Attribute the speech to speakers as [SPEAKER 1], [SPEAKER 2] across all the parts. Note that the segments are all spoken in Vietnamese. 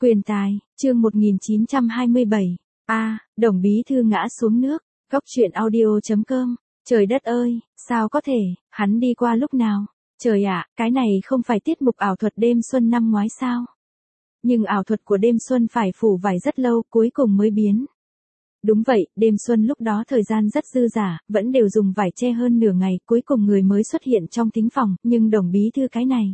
[SPEAKER 1] Quyền tài, chương 1927. Đồng bí thư ngã xuống nước. Góc truyện audio.com. Trời đất ơi, sao có thể, hắn đi qua lúc nào? Trời ạ, cái này không phải tiết mục ảo thuật đêm xuân năm ngoái sao? Nhưng ảo thuật của đêm xuân phải phủ vải rất lâu, cuối cùng mới biến. Đúng vậy, đêm xuân lúc đó thời gian rất dư dả, vẫn đều dùng vải che hơn nửa ngày, cuối cùng người mới xuất hiện trong thính phòng, nhưng đồng bí thư cái này.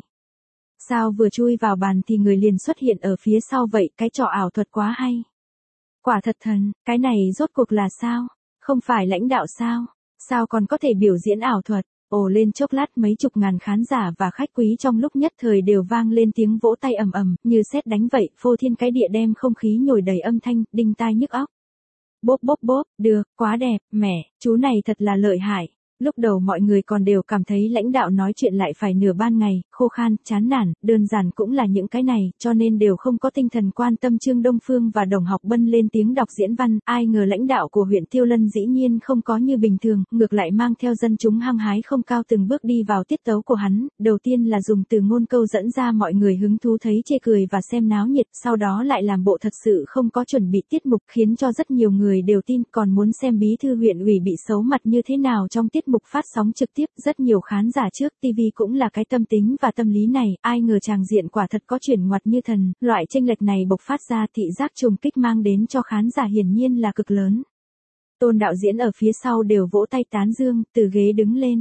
[SPEAKER 1] Sao vừa chui vào bàn thì người liền xuất hiện ở phía sau vậy, cái trò ảo thuật quá hay. Quả thật thần, cái này rốt cuộc là sao? Không phải lãnh đạo sao? Sao còn có thể biểu diễn ảo thuật? Ồ lên chốc lát mấy chục ngàn khán giả và khách quý trong lúc nhất thời đều vang lên tiếng vỗ tay ầm ầm, như sét đánh vậy, phô thiên cái địa đem không khí nhồi đầy âm thanh, đinh tai nhức óc. Bốp bốp bốp, được, quá đẹp, mẹ, chú này thật là lợi hại. Lúc đầu mọi người còn đều cảm thấy lãnh đạo nói chuyện lại phải nửa ban ngày, khô khan, chán nản, đơn giản cũng là những cái này, cho nên đều không có tinh thần quan tâm Trương Đông Phương và Đồng Học Bân lên tiếng đọc diễn văn, ai ngờ lãnh đạo của huyện Tiêu Lân dĩ nhiên không có như bình thường, ngược lại mang theo dân chúng hăng hái không cao từng bước đi vào tiết tấu của hắn, đầu tiên là dùng từ ngôn câu dẫn ra mọi người hứng thú thấy chê cười và xem náo nhiệt, sau đó lại làm bộ thật sự không có chuẩn bị tiết mục khiến cho rất nhiều người đều tin, còn muốn xem bí thư huyện ủy bị xấu mặt như thế nào trong tiết mục phát sóng trực tiếp, rất nhiều khán giả trước TV cũng là cái tâm tính và tâm lý này, ai ngờ tràng diện quả thật có chuyển ngoặt như thần, loại chênh lệch này bộc phát ra thị giác trùng kích mang đến cho khán giả hiển nhiên là cực lớn. Tôn đạo diễn ở phía sau đều vỗ tay tán dương, từ ghế đứng lên.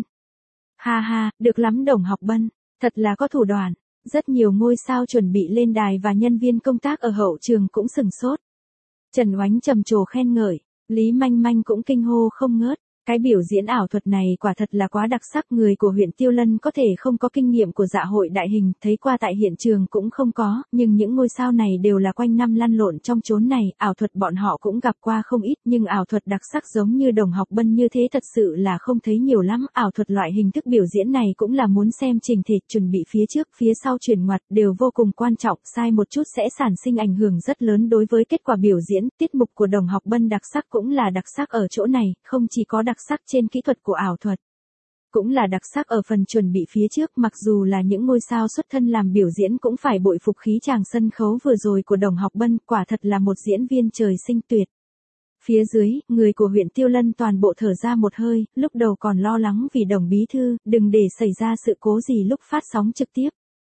[SPEAKER 1] Ha ha, được lắm Đồng Học Bân, thật là có thủ đoạn, rất nhiều ngôi sao chuẩn bị lên đài và nhân viên công tác ở hậu trường cũng sừng sốt. Trần Oánh trầm trồ khen ngợi, Lý Manh Manh cũng kinh hô không ngớt. Cái biểu diễn ảo thuật này quả thật là quá đặc sắc, người của huyện Tiêu Lân có thể không có kinh nghiệm của dạ hội đại hình, thấy qua tại hiện trường cũng không có, nhưng những ngôi sao này đều là quanh năm lăn lộn trong chốn này, ảo thuật bọn họ cũng gặp qua không ít, nhưng ảo thuật đặc sắc giống như Đồng Học Bân như thế thật sự là không thấy nhiều lắm, ảo thuật loại hình thức biểu diễn này cũng là muốn xem trình thể, chuẩn bị phía trước, phía sau chuyển ngoặt đều vô cùng quan trọng, sai một chút sẽ sản sinh ảnh hưởng rất lớn đối với kết quả biểu diễn, tiết mục của Đồng Học Bân đặc sắc cũng là đặc sắc ở chỗ này, không chỉ có đặc sắc trên kỹ thuật của ảo thuật, cũng là đặc sắc ở phần chuẩn bị phía trước, mặc dù là những ngôi sao xuất thân làm biểu diễn cũng phải bội phục khí chàng sân khấu vừa rồi của Đồng Học Bân, quả thật là một diễn viên trời sinh tuyệt. Phía dưới, người của huyện Tiêu Lân toàn bộ thở ra một hơi, lúc đầu còn lo lắng vì Đồng bí thư, đừng để xảy ra sự cố gì lúc phát sóng trực tiếp.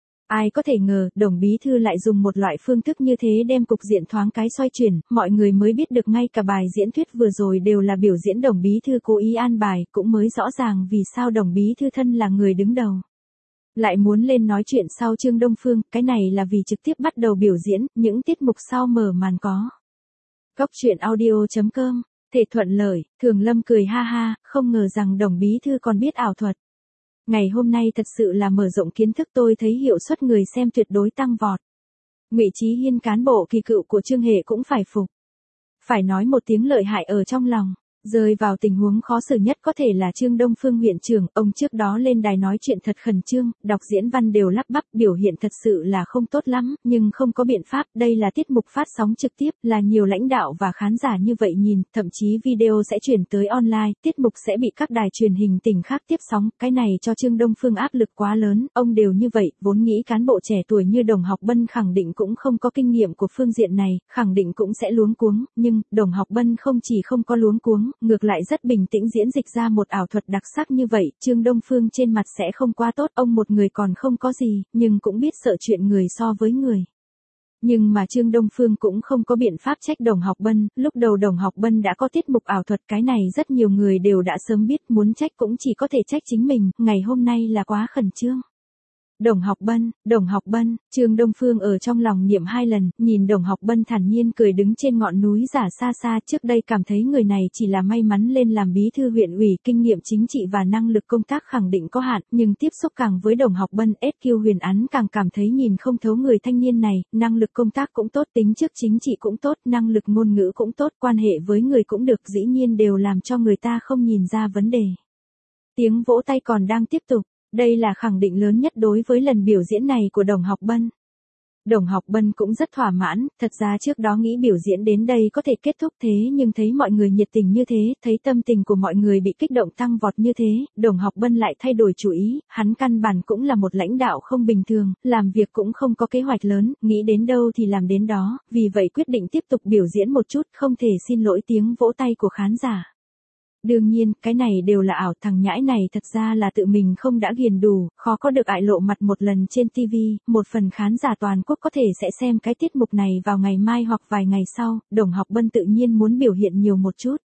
[SPEAKER 1] Ai có thể ngờ, Đồng bí thư lại dùng một loại phương thức như thế đem cục diện thoáng cái xoay chuyển, mọi người mới biết được ngay cả bài diễn thuyết vừa rồi đều là biểu diễn Đồng bí thư cố ý an bài, cũng mới rõ ràng vì sao Đồng bí thư thân là người đứng đầu. Lại muốn lên nói chuyện sau Trương Đông Phương, cái này là vì trực tiếp bắt đầu biểu diễn, những tiết mục sau mở màn có. Góc truyện audio.com, thể thuận lợi, Thường Lâm cười ha ha, không ngờ rằng Đồng bí thư còn biết ảo thuật. Ngày hôm nay thật sự là mở rộng kiến thức, tôi thấy hiệu suất người xem tuyệt đối tăng vọt. Ngụy Chí Hiên cán bộ kỳ cựu của Trương Hệ cũng phải phục. Phải nói một tiếng lợi hại ở trong lòng. Rơi vào tình huống khó xử nhất có thể là Trương Đông Phương huyện trưởng, ông trước đó lên đài nói chuyện thật khẩn trương, đọc diễn văn đều lắp bắp, biểu hiện thật sự là không tốt lắm, nhưng không có biện pháp, đây là tiết mục phát sóng trực tiếp, là nhiều lãnh đạo và khán giả như vậy nhìn, thậm chí video sẽ chuyển tới online, tiết mục sẽ bị các đài truyền hình tỉnh khác tiếp sóng, cái này cho Trương Đông Phương áp lực quá lớn, ông đều như vậy, vốn nghĩ cán bộ trẻ tuổi như Đồng Học Bân khẳng định cũng không có kinh nghiệm của phương diện này, khẳng định cũng sẽ luống cuống, nhưng, Đồng Học Bân không chỉ không có luống cuống, ngược lại rất bình tĩnh diễn dịch ra một ảo thuật đặc sắc như vậy, Trương Đông Phương trên mặt sẽ không quá tốt, ông một người còn không có gì, nhưng cũng biết sợ chuyện người so với người. Nhưng mà Trương Đông Phương cũng không có biện pháp trách Đồng Học Bân, lúc đầu Đồng Học Bân đã có tiết mục ảo thuật, cái này rất nhiều người đều đã sớm biết, muốn trách cũng chỉ có thể trách chính mình, ngày hôm nay là quá khẩn trương. Đồng Học Bân, Trương Đông Phương ở trong lòng niệm 2 lần, nhìn Đồng Học Bân thản nhiên cười đứng trên ngọn núi giả xa xa, trước đây cảm thấy người này chỉ là may mắn lên làm bí thư huyện ủy, kinh nghiệm chính trị và năng lực công tác khẳng định có hạn, nhưng tiếp xúc càng với Đồng Học Bân, SQ Huyền Án càng cảm thấy nhìn không thấu người thanh niên này, năng lực công tác cũng tốt, tính chức chính trị cũng tốt, năng lực ngôn ngữ cũng tốt, quan hệ với người cũng được, dĩ nhiên đều làm cho người ta không nhìn ra vấn đề. Tiếng vỗ tay còn đang tiếp tục. Đây là khẳng định lớn nhất đối với lần biểu diễn này của Đồng Học Bân. Đồng Học Bân cũng rất thỏa mãn, thật ra trước đó nghĩ biểu diễn đến đây có thể kết thúc thế nhưng thấy mọi người nhiệt tình như thế, thấy tâm tình của mọi người bị kích động tăng vọt như thế, Đồng Học Bân lại thay đổi chủ ý, hắn căn bản cũng là một lãnh đạo không bình thường, làm việc cũng không có kế hoạch lớn, nghĩ đến đâu thì làm đến đó, vì vậy quyết định tiếp tục biểu diễn một chút, không thể xin lỗi tiếng vỗ tay của khán giả. Đương nhiên, cái này đều là ảo, thằng nhãi này thật ra là tự mình không đã ghiền đủ, khó có được ại lộ mặt một lần trên TV, một phần khán giả toàn quốc có thể sẽ xem cái tiết mục này vào ngày mai hoặc vài ngày sau, Đồng Học Bân tự nhiên muốn biểu hiện nhiều một chút.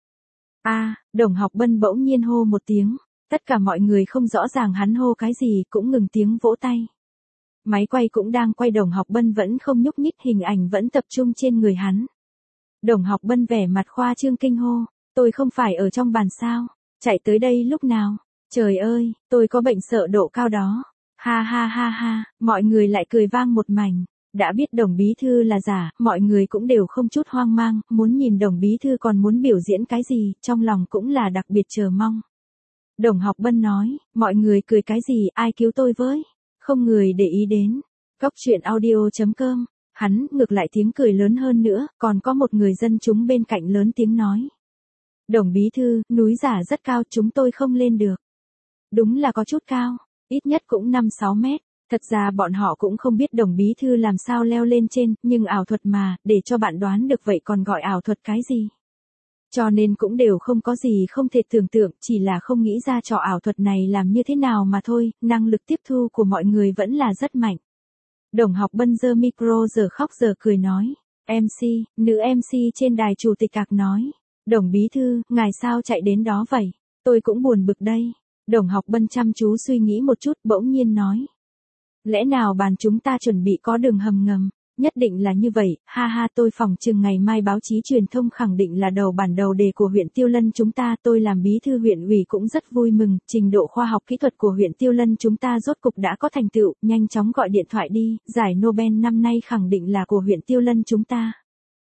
[SPEAKER 1] Đồng Học Bân bỗng nhiên hô một tiếng, tất cả mọi người không rõ ràng hắn hô cái gì cũng ngừng tiếng vỗ tay. Máy quay cũng đang quay Đồng Học Bân vẫn không nhúc nhích, hình ảnh vẫn tập trung trên người hắn. Đồng Học Bân vẻ mặt khoa trương kinh hô. Tôi không phải ở trong bàn sao, chạy tới đây lúc nào, trời ơi, tôi có bệnh sợ độ cao đó, ha ha ha ha, mọi người lại cười vang một mảnh, đã biết Đồng bí thư là giả, mọi người cũng đều không chút hoang mang, muốn nhìn Đồng bí thư còn muốn biểu diễn cái gì, trong lòng cũng là đặc biệt chờ mong. Đồng Học Bân nói, mọi người cười cái gì, ai cứu tôi với, không người để ý đến, Cóc Truyện Audio.com, hắn ngược lại tiếng cười lớn hơn nữa, còn có một người dân chúng bên cạnh lớn tiếng nói. Đồng bí thư, núi giả rất cao, chúng tôi không lên được. Đúng là có chút cao, ít nhất cũng 5-6 mét. Thật ra bọn họ cũng không biết Đồng bí thư làm sao leo lên trên, nhưng ảo thuật mà, để cho bạn đoán được vậy còn gọi ảo thuật cái gì. Cho nên cũng đều không có gì không thể tưởng tượng, chỉ là không nghĩ ra trò ảo thuật này làm như thế nào mà thôi, năng lực tiếp thu của mọi người vẫn là rất mạnh. Đồng Học Bân giơ micro giờ khóc giờ cười nói. MC, nữ MC trên đài chủ tịch cạc nói. Đồng bí thư, ngài sao chạy đến đó vậy? Tôi cũng buồn bực đây. Đồng Học Bân chăm chú suy nghĩ một chút bỗng nhiên nói. Lẽ nào bàn chúng ta chuẩn bị có đường hầm ngầm? Nhất định là như vậy, ha ha, tôi phỏng chừng ngày mai báo chí truyền thông khẳng định là đầu bản đầu đề của huyện Tiêu Lân chúng ta. Tôi làm bí thư huyện ủy cũng rất vui mừng, trình độ khoa học kỹ thuật của huyện Tiêu Lân chúng ta rốt cục đã có thành tựu, nhanh chóng gọi điện thoại đi, giải Nobel năm nay khẳng định là của huyện Tiêu Lân chúng ta.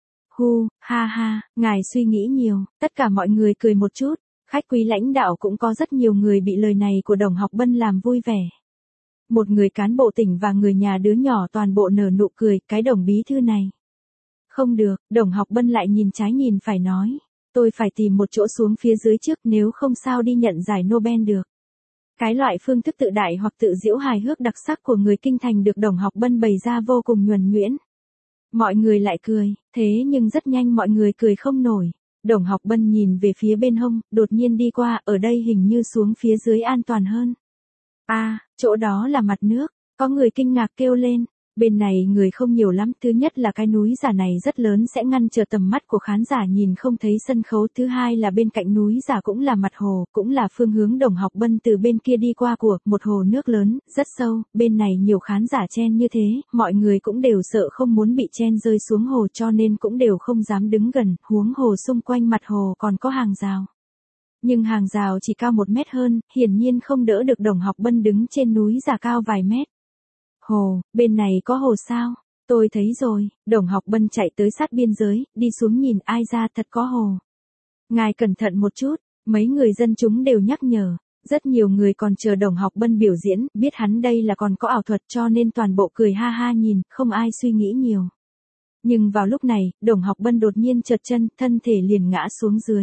[SPEAKER 1] Ha ha, ngài suy nghĩ nhiều, tất cả mọi người cười một chút, khách quý lãnh đạo cũng có rất nhiều người bị lời này của Đồng Học Bân làm vui vẻ. Một người cán bộ tỉnh và người nhà đứa nhỏ toàn bộ nở nụ cười, cái Đồng bí thư này. Không được, Đồng Học Bân lại nhìn trái nhìn phải nói, tôi phải tìm một chỗ xuống phía dưới trước nếu không sao đi nhận giải Nobel được. Cái loại phương thức tự đại hoặc tự giễu hài hước đặc sắc của người kinh thành được Đồng Học Bân bày ra vô cùng nhuần nhuyễn. Mọi người lại cười, thế nhưng rất nhanh mọi người cười không nổi. Đồng Học Bân nhìn về phía bên hông, đột nhiên đi qua, ở đây hình như xuống phía dưới an toàn hơn. Chỗ đó là mặt nước, có người kinh ngạc kêu lên. Bên này người không nhiều lắm, thứ nhất là cái núi giả này rất lớn sẽ ngăn trở tầm mắt của khán giả nhìn không thấy sân khấu, thứ hai là bên cạnh núi giả cũng là mặt hồ, cũng là phương hướng Đồng Học Bân từ bên kia đi qua của một hồ nước lớn, rất sâu, bên này nhiều khán giả chen như thế, mọi người cũng đều sợ không muốn bị chen rơi xuống hồ cho nên cũng đều không dám đứng gần, huống hồ xung quanh mặt hồ còn có hàng rào. Nhưng hàng rào chỉ cao 1 mét hơn, hiển nhiên không đỡ được Đồng Học Bân đứng trên núi giả cao vài mét. Hồ, bên này có hồ sao? Tôi thấy rồi, Đồng Học Bân chạy tới sát biên giới, đi xuống nhìn ai ra thật có hồ. Ngài cẩn thận một chút, mấy người dân chúng đều nhắc nhở, rất nhiều người còn chờ Đồng Học Bân biểu diễn, biết hắn đây là còn có ảo thuật cho nên toàn bộ cười ha ha nhìn, không ai suy nghĩ nhiều. Nhưng vào lúc này, Đồng Học Bân đột nhiên trượt chân, thân thể liền ngã xuống dưới.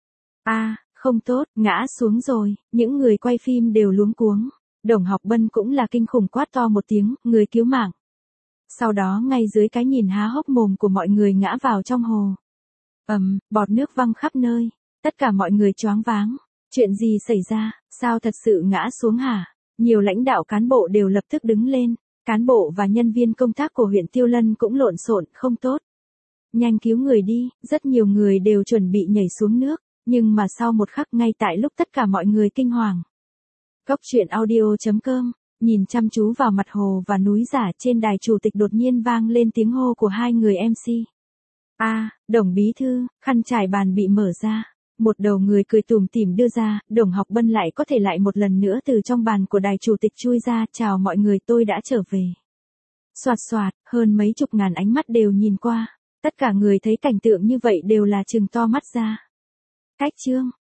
[SPEAKER 1] Không tốt, ngã xuống rồi, những người quay phim đều luống cuống. Đồng Học Bân cũng là kinh khủng quát to một tiếng, người cứu mạng. Sau đó ngay dưới cái nhìn há hốc mồm của mọi người ngã vào trong hồ. Bọt nước văng khắp nơi, tất cả mọi người choáng váng. Chuyện gì xảy ra, sao thật sự ngã xuống hả? Nhiều lãnh đạo cán bộ đều lập tức đứng lên, cán bộ và nhân viên công tác của huyện Tiêu Lân cũng lộn xộn, không tốt. Nhanh cứu người đi, rất nhiều người đều chuẩn bị nhảy xuống nước, nhưng mà sau một khắc ngay tại lúc tất cả mọi người kinh hoàng. Cóc Truyện Audio.com, nhìn chăm chú vào mặt hồ và núi giả trên đài chủ tịch đột nhiên vang lên tiếng hô của hai người MC. Đồng bí thư, khăn trải bàn bị mở ra. Một đầu người cười tủm tỉm đưa ra, Đồng Học Bân lại có thể lại một lần nữa từ trong bàn của đài chủ tịch chui ra, chào mọi người tôi đã trở về. Soạt soạt, hơn mấy chục ngàn ánh mắt đều nhìn qua. Tất cả người thấy cảnh tượng như vậy đều là trừng to mắt ra. Cách chương.